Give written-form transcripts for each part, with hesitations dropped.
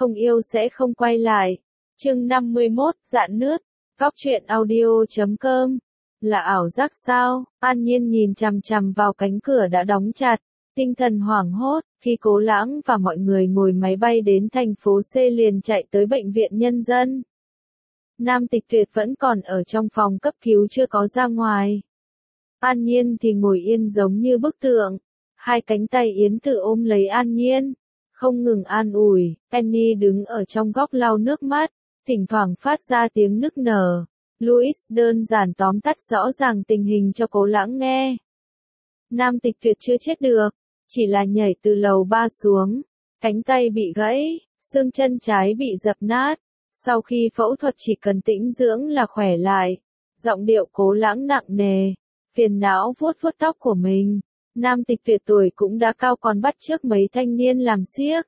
không yêu sẽ không quay lại. Chương 51, Rạn nứt. Góc truyện audio.com. Là ảo giác sao? An Nhiên nhìn chằm chằm vào cánh cửa đã đóng chặt, tinh thần hoảng hốt, khi Cố Lãng và mọi người ngồi máy bay đến thành phố C liền chạy tới bệnh viện nhân dân. Nam Tịch Tuyệt vẫn còn ở trong phòng cấp cứu chưa có ra ngoài. An Nhiên thì ngồi yên giống như bức tượng, hai cánh tay Yến Tử ôm lấy An Nhiên, không ngừng an ủi. Annie đứng ở trong góc lau nước mắt, thỉnh thoảng phát ra tiếng nức nở. Louis đơn giản tóm tắt rõ ràng tình hình cho Cố Lãng nghe. Nam Tịch Tuyệt chưa chết được, chỉ là nhảy từ lầu 3 xuống, cánh tay bị gãy, xương chân trái bị dập nát. Sau khi phẫu thuật chỉ cần tĩnh dưỡng là khỏe lại. Giọng điệu Cố Lãng nặng nề, phiền não vuốt vuốt tóc của mình. Nam Tịch Tuyệt tuổi cũng đã cao còn bắt chước mấy thanh niên làm xiếc.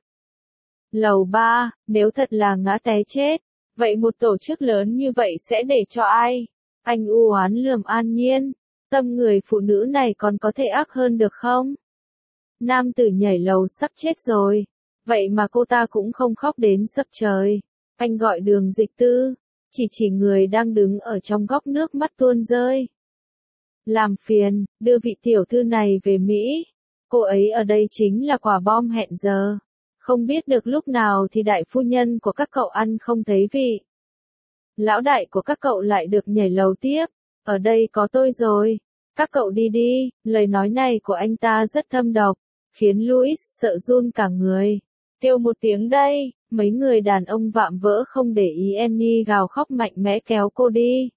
Lầu 3, nếu thật là ngã té chết, vậy một tổ chức lớn như vậy sẽ để cho ai? Anh u oán lườm An Nhiên, tâm người phụ nữ này còn có thể ác hơn được không? Nam tử nhảy lầu sắp chết rồi, vậy mà cô ta cũng không khóc đến sấp trời. Anh gọi Đường Dịch Tư, chỉ người đang đứng ở trong góc nước mắt tuôn rơi. Làm phiền, đưa vị tiểu thư này về Mỹ. Cô ấy ở đây chính là quả bom hẹn giờ. Không biết được lúc nào thì đại phu nhân của các cậu ăn không thấy vị. Lão đại của các cậu lại được nhảy lầu tiếp. Ở đây có tôi rồi. Các cậu đi đi. Lời nói này của anh ta rất thâm độc, khiến Louis sợ run cả người. Kêu một tiếng đây, mấy người đàn ông vạm vỡ không để ý Annie gào khóc mạnh mẽ kéo cô đi.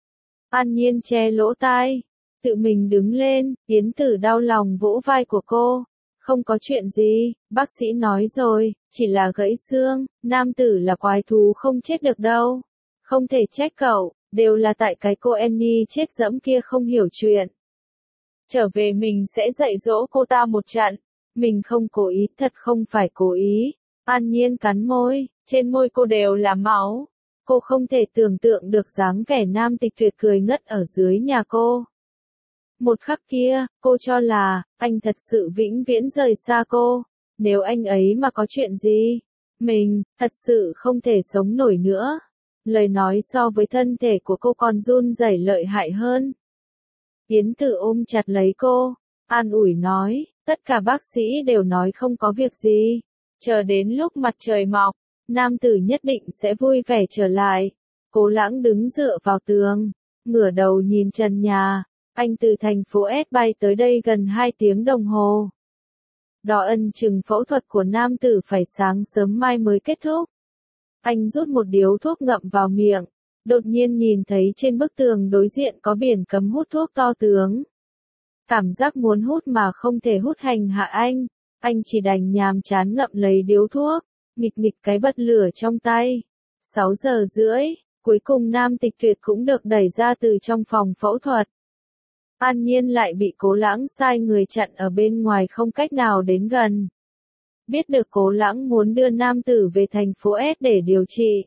An Nhiên che lỗ tai, tự mình đứng lên. Yến Tử đau lòng vỗ vai của cô. Không có chuyện gì, bác sĩ nói rồi, chỉ là gãy xương. Nam tử là quái thú không chết được đâu. Không thể trách cậu, đều là tại cái cô Annie chết dẫm kia không hiểu chuyện. Trở về mình sẽ dạy dỗ cô ta một trận. Mình không cố ý, thật không phải cố ý. An Nhiên cắn môi, trên môi cô đều là máu. Cô không thể tưởng tượng được dáng vẻ Nam Tịch Tuyệt cười ngất ở dưới nhà cô. Một khắc kia, cô cho là, anh thật sự vĩnh viễn rời xa cô. Nếu anh ấy mà có chuyện gì, mình, thật sự không thể sống nổi nữa. Lời nói so với thân thể của cô còn run rẩy lợi hại hơn. Yến Tử ôm chặt lấy cô, an ủi nói, tất cả bác sĩ đều nói không có việc gì. Chờ đến lúc mặt trời mọc, nam tử nhất định sẽ vui vẻ trở lại. Cố Lãng đứng dựa vào tường, ngửa đầu nhìn trần nhà. Anh từ thành phố S bay tới đây gần 2 tiếng đồng hồ. Đo ân chừng phẫu thuật của nam tử phải sáng sớm mai mới kết thúc. Anh rút một điếu thuốc ngậm vào miệng, đột nhiên nhìn thấy trên bức tường đối diện có biển cấm hút thuốc to tướng. Cảm giác muốn hút mà không thể hút hành hạ anh chỉ đành nhàm chán ngậm lấy điếu thuốc, nghịch cái bật lửa trong tay. 6 giờ rưỡi, cuối cùng Nam Tịch Tuyệt cũng được đẩy ra từ trong phòng phẫu thuật. An Nhiên lại bị Cố Lãng sai người chặn ở bên ngoài không cách nào đến gần. Biết được Cố Lãng muốn đưa nam tử về thành phố S để điều trị.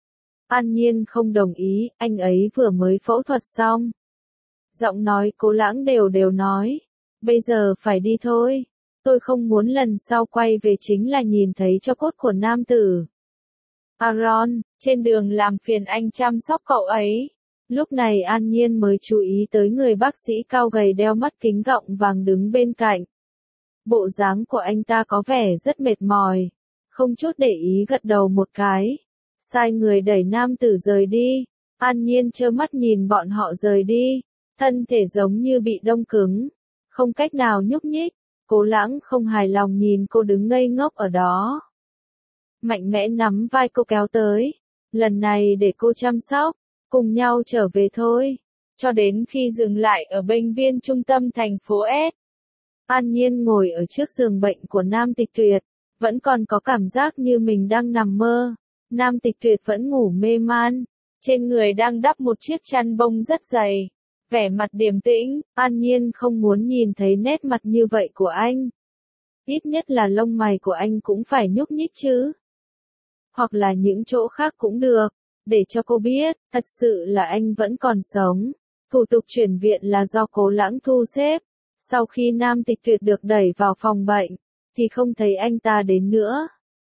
An Nhiên không đồng ý, anh ấy vừa mới phẫu thuật xong. Giọng nói Cố Lãng đều nói, bây giờ phải đi thôi. Tôi không muốn lần sau quay về chính là nhìn thấy tro cốt của nam tử. Aaron, trên đường làm phiền anh chăm sóc cậu ấy. Lúc này An Nhiên mới chú ý tới người bác sĩ cao gầy đeo mắt kính gọng vàng đứng bên cạnh. Bộ dáng của anh ta có vẻ rất mệt mỏi, không chút để ý gật đầu một cái. Sai người đẩy nam tử rời đi. An Nhiên trơ mắt nhìn bọn họ rời đi, thân thể giống như bị đông cứng, không cách nào nhúc nhích. Cố Lãng không hài lòng nhìn cô đứng ngây ngốc ở đó. Mạnh mẽ nắm vai cô kéo tới. Lần này để cô chăm sóc, cùng nhau trở về thôi. Cho đến khi dừng lại ở bệnh viện trung tâm thành phố S. An Nhiên ngồi ở trước giường bệnh của Nam Tịch Tuyệt, vẫn còn có cảm giác như mình đang nằm mơ. Nam Tịch Tuyệt vẫn ngủ mê man, trên người đang đắp một chiếc chăn bông rất dày. Vẻ mặt điềm tĩnh, An Nhiên không muốn nhìn thấy nét mặt như vậy của anh. Ít nhất là lông mày của anh cũng phải nhúc nhích chứ. Hoặc là những chỗ khác cũng được, để cho cô biết, thật sự là anh vẫn còn sống. Thủ tục chuyển viện là do Cố Lãng thu xếp. Sau khi Nam Tịch Tuyệt được đẩy vào phòng bệnh, thì không thấy anh ta đến nữa.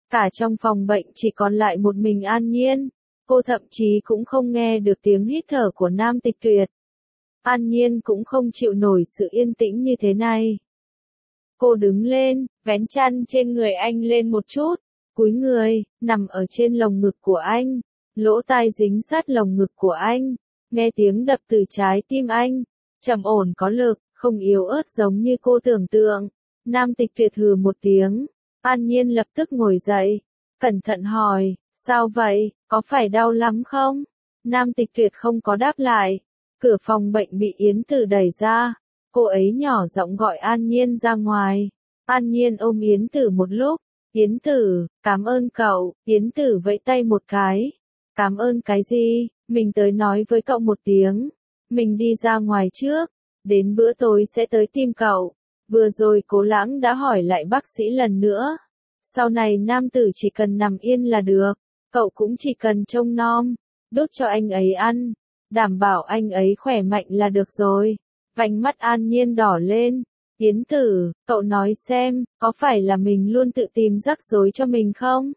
Cả trong phòng bệnh chỉ còn lại một mình An Nhiên. Cô thậm chí cũng không nghe được tiếng hít thở của Nam Tịch Tuyệt. An Nhiên cũng không chịu nổi sự yên tĩnh như thế này. Cô đứng lên, vén chăn trên người anh lên một chút, cúi người, nằm ở trên lồng ngực của anh, lỗ tai dính sát lồng ngực của anh, nghe tiếng đập từ trái tim anh, trầm ổn có lực, không yếu ớt giống như cô tưởng tượng. Nam Tịch Tuyệt hừ một tiếng, An Nhiên lập tức ngồi dậy, cẩn thận hỏi, sao vậy, có phải đau lắm không? Nam Tịch Tuyệt không có đáp lại. Cửa phòng bệnh bị Yến Tử đẩy ra, cô ấy nhỏ giọng gọi An Nhiên ra ngoài. An Nhiên ôm Yến Tử một lúc, Yến Tử, cảm ơn cậu, Yến Tử vẫy tay một cái. Cảm ơn cái gì, mình tới nói với cậu một tiếng. Mình đi ra ngoài trước, đến bữa tối sẽ tới tìm cậu. Vừa rồi Cố Lãng đã hỏi lại bác sĩ lần nữa. Sau này nam tử chỉ cần nằm yên là được, cậu cũng chỉ cần trông nom, đút cho anh ấy ăn, đảm bảo anh ấy khỏe mạnh là được rồi. Vành mắt An Nhiên đỏ lên. Yến Tử, cậu nói xem, có phải là mình luôn tự tìm rắc rối cho mình không?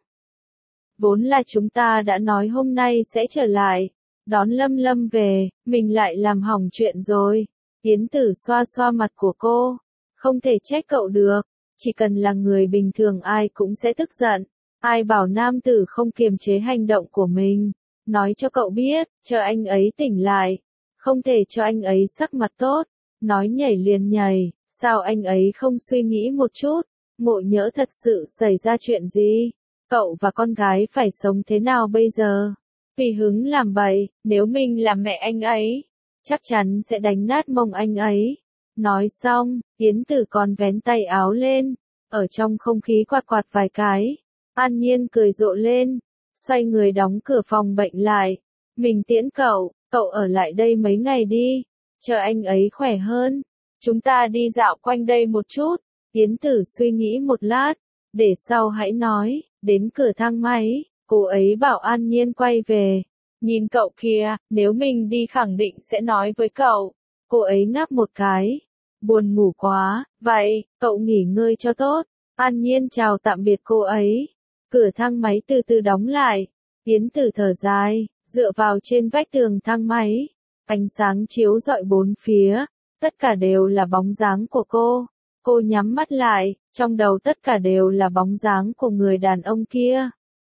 Vốn là chúng ta đã nói hôm nay sẽ trở lại, đón Lâm Lâm về, mình lại làm hỏng chuyện rồi. Yến Tử xoa xoa mặt của cô, không thể trách cậu được, chỉ cần là người bình thường ai cũng sẽ tức giận. Ai bảo nam tử không kiềm chế hành động của mình, nói cho cậu biết, chờ anh ấy tỉnh lại, không thể cho anh ấy sắc mặt tốt, nói nhảy liền nhảy, sao anh ấy không suy nghĩ một chút, ngộ nhỡ thật sự xảy ra chuyện gì, cậu và con gái phải sống thế nào bây giờ? Tùy hứng làm bậy, nếu mình là mẹ anh ấy, chắc chắn sẽ đánh nát mông anh ấy. Nói xong, Yến Tử còn vén tay áo lên, ở trong không khí quạt quạt vài cái. An Nhiên cười rộ lên, xoay người đóng cửa phòng bệnh lại. Mình tiễn cậu, cậu ở lại đây mấy ngày đi, chờ anh ấy khỏe hơn. Chúng ta đi dạo quanh đây một chút. Yến Tử suy nghĩ một lát, để sau hãy nói. Đến cửa thang máy, cô ấy bảo An Nhiên quay về. Nhìn cậu kìa, nếu mình đi khẳng định sẽ nói với cậu. Cô ấy ngáp một cái. Buồn ngủ quá, vậy, cậu nghỉ ngơi cho tốt. An Nhiên chào tạm biệt cô ấy. Cửa thang máy từ từ đóng lại. Yến Tử thở dài, dựa vào trên vách tường thang máy. Ánh sáng chiếu rọi bốn phía, tất cả đều là bóng dáng của cô. Cô nhắm mắt lại, trong đầu tất cả đều là bóng dáng của người đàn ông kia.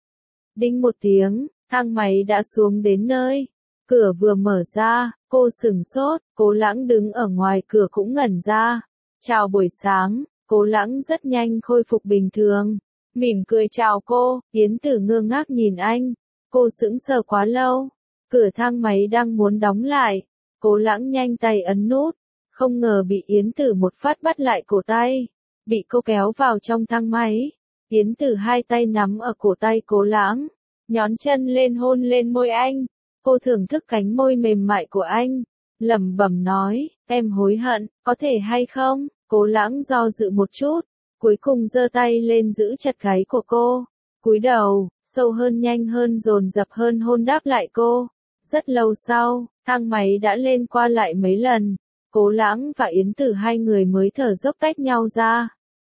Đinh một tiếng, thang máy đã xuống đến nơi. Cửa vừa mở ra, cô sửng sốt, Cố Lãng đứng ở ngoài cửa cũng ngẩn ra. Chào buổi sáng, Cố Lãng rất nhanh khôi phục bình thường. Mỉm cười chào cô, Yến Tử ngơ ngác nhìn anh. Cô sững sờ quá lâu. Cửa thang máy đang muốn đóng lại. Cố Lãng nhanh tay ấn nút. Không ngờ bị Yến Tử một phát bắt lại cổ tay. Bị cô kéo vào trong thang máy. Yến Tử hai tay nắm ở cổ tay Cố Lãng. Nhón chân lên hôn lên môi anh. Cô thưởng thức cánh môi mềm mại của anh. Lẩm bẩm nói, em hối hận, có thể hay không? Cố Lãng do dự một chút. Cuối cùng giơ tay lên giữ chặt gáy của cô. Cúi đầu, sâu hơn nhanh hơn dồn dập hơn hôn đáp lại cô. Rất lâu sau, thang máy đã lên qua lại mấy lần. Cố Lãng và Yến Tử hai người mới thở dốc tách nhau ra.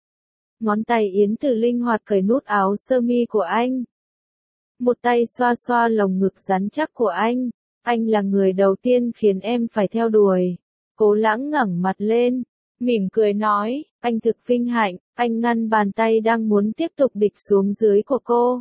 Ngón tay Yến Tử linh hoạt cởi nút áo sơ mi của anh. Một tay xoa xoa lồng ngực rắn chắc của anh. Anh là người đầu tiên khiến em phải theo đuổi. Cố Lãng ngẩng mặt lên, mỉm cười nói, anh thực vinh hạnh. Anh ngăn bàn tay đang muốn tiếp tục địch xuống dưới của cô.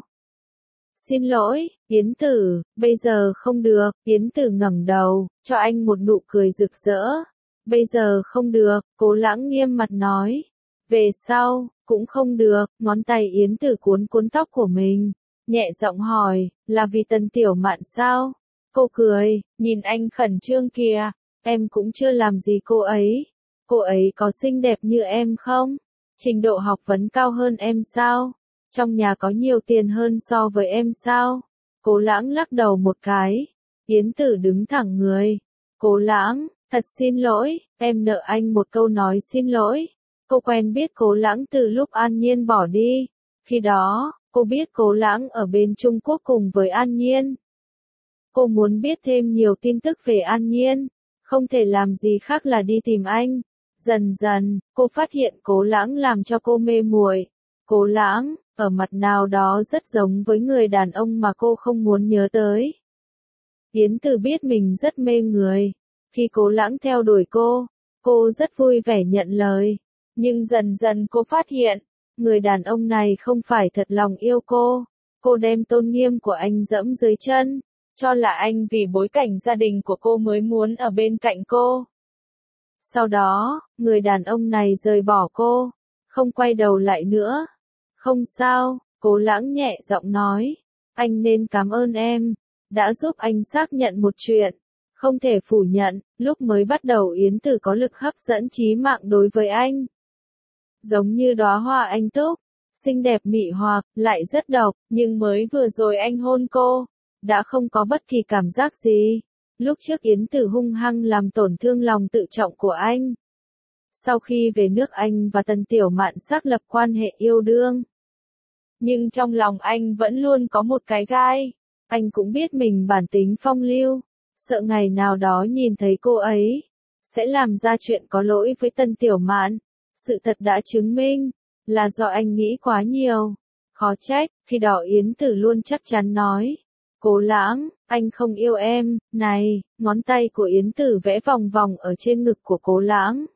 Xin lỗi, Yến Tử, bây giờ không được. Yến Tử ngẩng đầu, cho anh một nụ cười rực rỡ. Bây giờ không được, Cố Lãng nghiêm mặt nói. Về sau, cũng không được. Ngón tay Yến Tử cuốn cuốn tóc của mình, nhẹ giọng hỏi, là vì Tần Tiểu Mạn sao? Cô cười, nhìn anh khẩn trương kìa. Em cũng chưa làm gì cô ấy. Cô ấy có xinh đẹp như em không? Trình độ học vấn cao hơn em sao? Trong nhà có nhiều tiền hơn so với em sao? Cố Lãng lắc đầu một cái. Yến Tử đứng thẳng người. Cố Lãng, thật xin lỗi, em nợ anh một câu nói xin lỗi. Cô quen biết Cố Lãng từ lúc An Nhiên bỏ đi. Khi đó, cô biết Cố Lãng ở bên Trung Quốc cùng với An Nhiên. Cô muốn biết thêm nhiều tin tức về An Nhiên. Không thể làm gì khác là đi tìm anh. Dần dần, cô phát hiện Cố Lãng làm cho cô mê muội. Cố Lãng, ở mặt nào đó rất giống với người đàn ông mà cô không muốn nhớ tới. Yến Tử biết mình rất mê người. Khi Cố Lãng theo đuổi cô rất vui vẻ nhận lời. Nhưng dần dần cô phát hiện, người đàn ông này không phải thật lòng yêu cô đem tôn nghiêm của anh dẫm dưới chân, cho là anh vì bối cảnh gia đình của cô mới muốn ở bên cạnh cô. Sau đó, người đàn ông này rời bỏ cô, không quay đầu lại nữa. Không sao, Cố Lãng nhẹ giọng nói, anh nên cảm ơn em, đã giúp anh xác nhận một chuyện. Không thể phủ nhận, lúc mới bắt đầu Yến Tử có lực hấp dẫn chí mạng đối với anh. Giống như đóa hoa anh túc, xinh đẹp mị hoặc, lại rất độc, nhưng mới vừa rồi anh hôn cô, đã không có bất kỳ cảm giác gì. Lúc trước Yến Tử hung hăng làm tổn thương lòng tự trọng của anh. Sau khi về nước anh và Tần Tiểu Mạn xác lập quan hệ yêu đương. Nhưng trong lòng anh vẫn luôn có một cái gai. Anh cũng biết mình bản tính phong lưu, sợ ngày nào đó nhìn thấy cô ấy, sẽ làm ra chuyện có lỗi với Tần Tiểu Mạn. Sự thật đã chứng minh, là do anh nghĩ quá nhiều. Khó trách, khi đó Yến Tử luôn chắc chắn nói. Cố Lãng, anh không yêu em, này, ngón tay của Yến Tử vẽ vòng vòng ở trên ngực của Cố Lãng.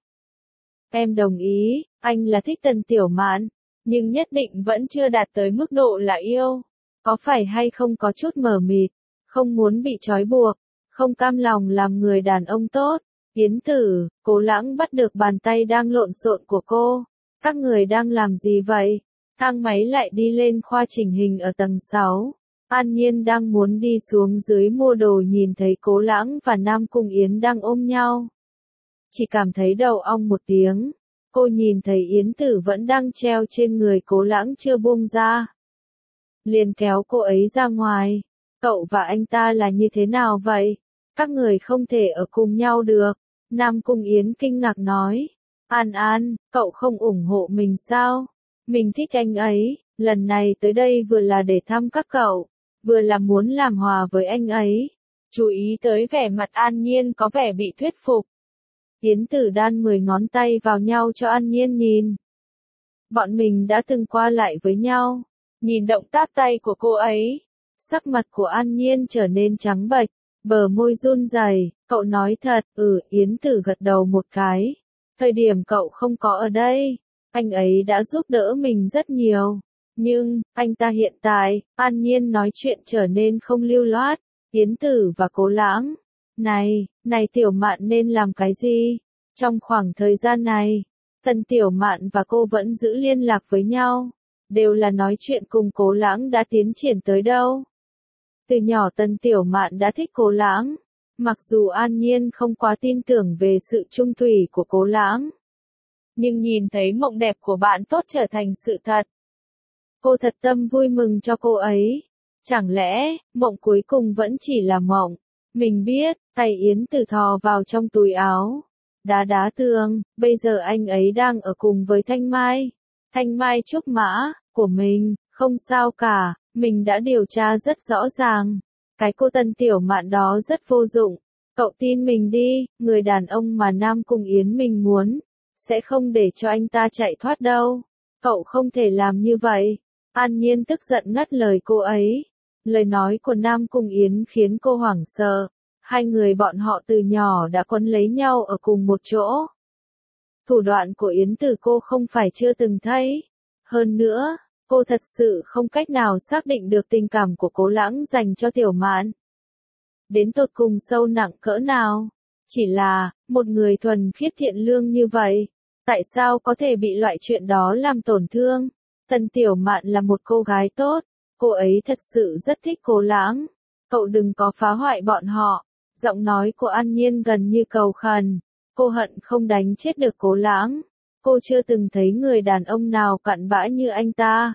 Em đồng ý, anh là thích Tần Tiểu Mạn, nhưng nhất định vẫn chưa đạt tới mức độ là yêu. Có phải hay không có chút mờ mịt, không muốn bị trói buộc, không cam lòng làm người đàn ông tốt. Yến Tử, Cố Lãng bắt được bàn tay đang lộn xộn của cô. Các người đang làm gì vậy? Thang máy lại đi lên khoa chỉnh hình ở tầng 6. An Nhiên đang muốn đi xuống dưới mua đồ nhìn thấy Cố Lãng và Nam Cung Yến đang ôm nhau. Chỉ cảm thấy đầu ong một tiếng. Cô nhìn thấy Yến Tử vẫn đang treo trên người Cố Lãng chưa buông ra. Liền kéo cô ấy ra ngoài. Cậu và anh ta là như thế nào vậy? Các người không thể ở cùng nhau được. Nam Cung Yến kinh ngạc nói. An An, cậu không ủng hộ mình sao? Mình thích anh ấy, lần này tới đây vừa là để thăm các cậu, vừa là muốn làm hòa với anh ấy. Chú ý tới vẻ mặt An Nhiên có vẻ bị thuyết phục. Yến Tử đan 10 ngón tay vào nhau cho An Nhiên nhìn. Bọn mình đã từng qua lại với nhau. Nhìn động tác tay của cô ấy, sắc mặt của An Nhiên trở nên trắng bệch, bờ môi run rẩy. Cậu nói thật, Yến Tử gật đầu một cái. Thời điểm cậu không có ở đây, anh ấy đã giúp đỡ mình rất nhiều. Nhưng, anh ta hiện tại, An Nhiên nói chuyện trở nên không lưu loát. Yến Tử và Cố Lãng. Này Tiểu Mạn nên làm cái gì? Trong khoảng thời gian này, Tần Tiểu Mạn và cô vẫn giữ liên lạc với nhau. Đều là nói chuyện cùng Cố Lãng đã tiến triển tới đâu. Từ nhỏ Tần Tiểu Mạn đã thích Cố Lãng. Mặc dù An Nhiên không quá tin tưởng về sự trung thủy của Cố Lãng. Nhưng nhìn thấy mộng đẹp của bạn tốt trở thành sự thật. Cô thật tâm vui mừng cho cô ấy. Chẳng lẽ, mộng cuối cùng vẫn chỉ là mộng. Mình biết, tay Yến Tử thò vào trong túi áo. Đá tường, bây giờ anh ấy đang ở cùng với Thanh Mai. Thanh Mai trúc mã, của mình, không sao cả, mình đã điều tra rất rõ ràng. Cái cô Tần Tiểu Mạn đó rất vô dụng. Cậu tin mình đi, người đàn ông mà Nam Cung Yến mình muốn, sẽ không để cho anh ta chạy thoát đâu. Cậu không thể làm như vậy. An Nhiên tức giận ngắt lời cô ấy. Lời nói của Nam Cung Yến khiến cô hoảng sợ. Hai người bọn họ từ nhỏ đã quấn lấy nhau ở cùng một chỗ. Thủ đoạn của Yến Tử cô không phải chưa từng thấy. Hơn nữa, cô thật sự không cách nào xác định được tình cảm của Cố Lãng dành cho Tiểu Mạn. Đến tột cùng sâu nặng cỡ nào? Chỉ là, một người thuần khiết thiện lương như vậy, tại sao có thể bị loại chuyện đó làm tổn thương? Tần Tiểu Mạn là một cô gái tốt, cô ấy thật sự rất thích Cố Lãng. Cậu đừng có phá hoại bọn họ. Giọng nói của An Nhiên gần như cầu khẩn. Cô hận không đánh chết được Cố Lãng. Cô chưa từng thấy người đàn ông nào cặn bã như anh ta.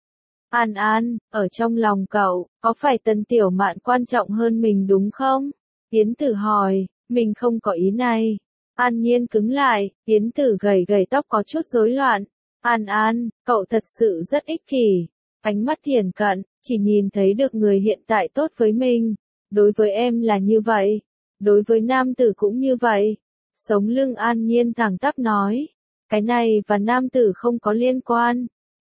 An An, ở trong lòng cậu, có phải Tần Tiểu Mạn quan trọng hơn mình đúng không? Yến Tử hỏi, mình không có ý này. An Nhiên cứng lại, Yến Tử gầy gầy tóc có chút rối loạn. An An, cậu thật sự rất ích kỷ. Ánh mắt thiển cận, chỉ nhìn thấy được người hiện tại tốt với mình. Đối với em là như vậy. Đối với nam tử cũng như vậy. Sống lưng An Nhiên thẳng tắp nói. Cái này và nam tử không có liên quan.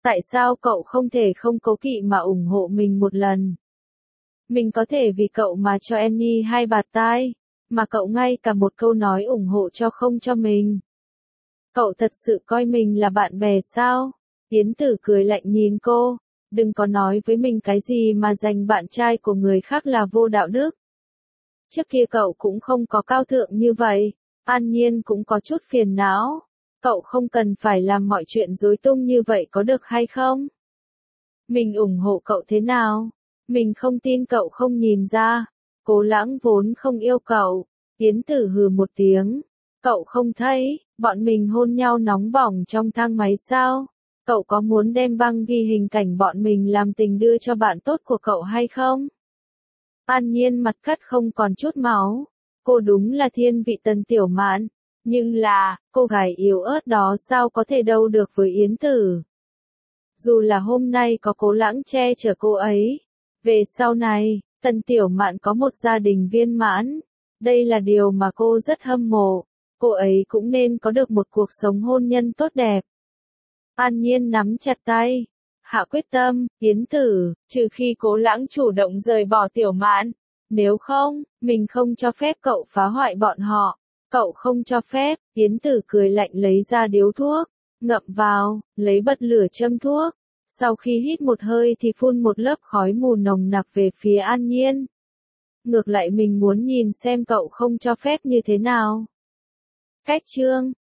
Tại sao cậu không thể không cố kỵ mà ủng hộ mình một lần? Mình có thể vì cậu mà cho Annie 2 bạt tai, mà cậu ngay cả một câu nói ủng hộ cho không cho mình. Cậu thật sự coi mình là bạn bè sao? Yến Tử cười lạnh nhìn cô, đừng có nói với mình cái gì mà giành bạn trai của người khác là vô đạo đức. Trước kia cậu cũng không có cao thượng như vậy, An Nhiên cũng có chút phiền não. Cậu không cần phải làm mọi chuyện rối tung như vậy có được hay không? Mình ủng hộ cậu thế nào? Mình không tin cậu không nhìn ra. Cố Lãng vốn không yêu cậu. Yến Tử hừ một tiếng. Cậu không thấy, bọn mình hôn nhau nóng bỏng trong thang máy sao? Cậu có muốn đem băng ghi hình cảnh bọn mình làm tình đưa cho bạn tốt của cậu hay không? An Nhiên mặt cắt không còn chút máu. Cô đúng là thiên vị Tần Tiểu Mạn. Nhưng là, cô gái yếu ớt đó sao có thể đâu được với Yến Tử. Dù là hôm nay có Cố Lãng che chở cô ấy. Về sau này, Tần Tiểu Mạn có một gia đình viên mãn. Đây là điều mà cô rất hâm mộ. Cô ấy cũng nên có được một cuộc sống hôn nhân tốt đẹp. An Nhiên nắm chặt tay. Hạ quyết tâm, Yến Tử, trừ khi Cố Lãng chủ động rời bỏ Tiểu Mạn. Nếu không, mình không cho phép cậu phá hoại bọn họ. Cậu không cho phép, Yến Tử cười lạnh lấy ra điếu thuốc, ngậm vào, lấy bật lửa châm thuốc. Sau khi hít một hơi thì phun một lớp khói mù nồng nặc về phía An Nhiên. Ngược lại mình muốn nhìn xem cậu không cho phép như thế nào. Cách chương